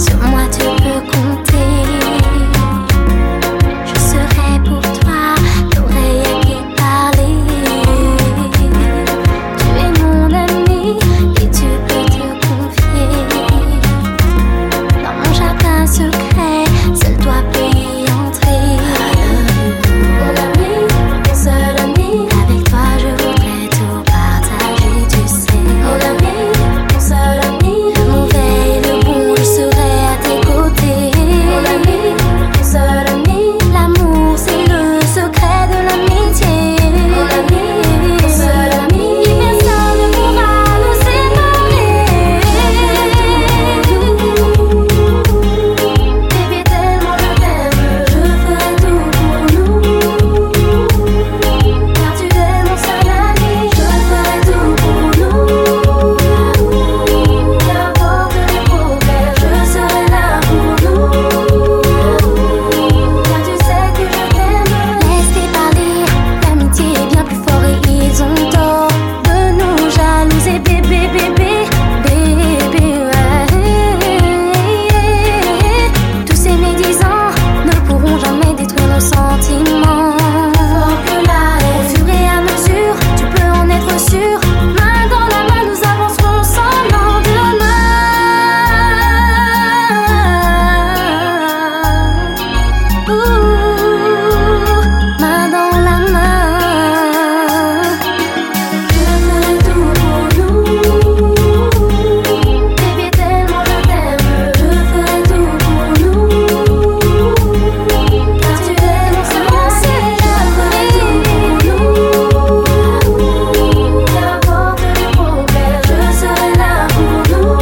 Sur moi tu peux compter. Je serai pour toi l'oreille à qui parler. Tu es mon ami et tu peux te confier. Dans mon jardin secret, seul toi peux y entrer. Mon ami, mon seul ami, avec toi je voudrais tout partager, tu sais. Mon ami, mon seul ami, le mauvais et le bon, je serai à tes côtés. Mon ami, mon seul ami, l'amour c'est le secret de l'amitié. Mon ami, mon seul ami, personne ne pourra nous séparer. Bébé, tellement je t'aime, je ferai tout pour nous. Car tu es mon seul ami, je ferai tout pour nous. Qu'importe les problèmes, je serai là pour nous. Car tu sais que je t'aime. Laisse-les parler, l'amitié est bien plus fort et ils ont tort de nous jalouser, bébé, bébé, bébé, ouais. Tous ces médisants ne pourront jamais détruire nos sentiments. Fort que là, au fur et à mesure, tu peux en être sûr. Main dans la main, nous avancerons sans lendemain. Main dans la main. Je ferai tout pour nous. Bébé, tellement je t'aime, je ferai tout pour nous. Car tu es mon seul ami, je ferai tout pour nous. Qu'importe les problèmes, je serai là pour nous.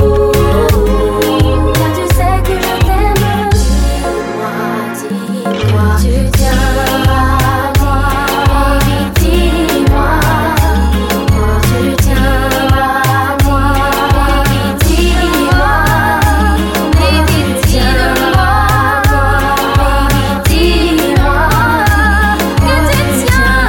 Car tu sais que je t'aime. Dis-moi, tu tiens à moi, baby, dis-moi. Tu tiens à moi, baby, dis-moi. Baby, dis-moi, baby, dis-moi que tu tiens à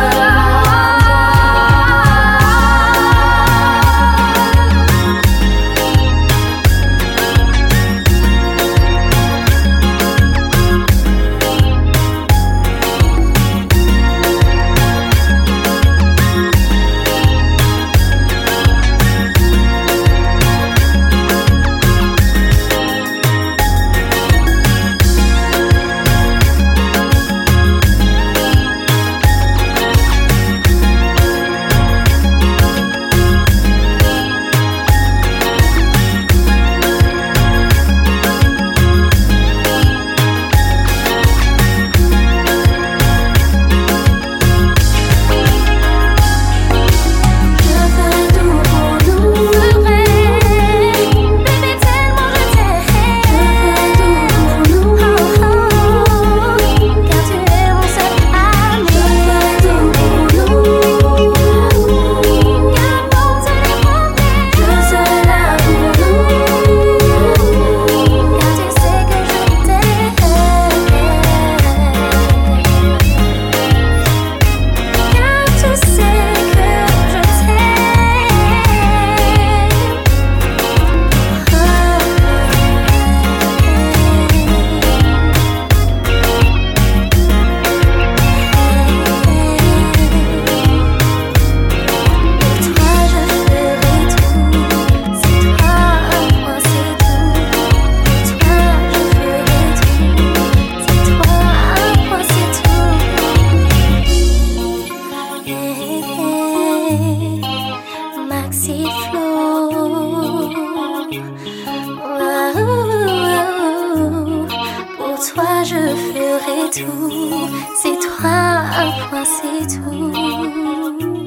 Je ferai tout pour nous. Bébé, tellement je t'aime. Je ferai tout pour nous. Car tu es mon seul ami. Je ferai tout pour nous. Qu'importe les problèmes, je serai là pour nous. Car tu sais que je t'aime. Car tu sais que je Maxi Flow. Pour toi je ferai tout. C'est toi, un point, c'est tout.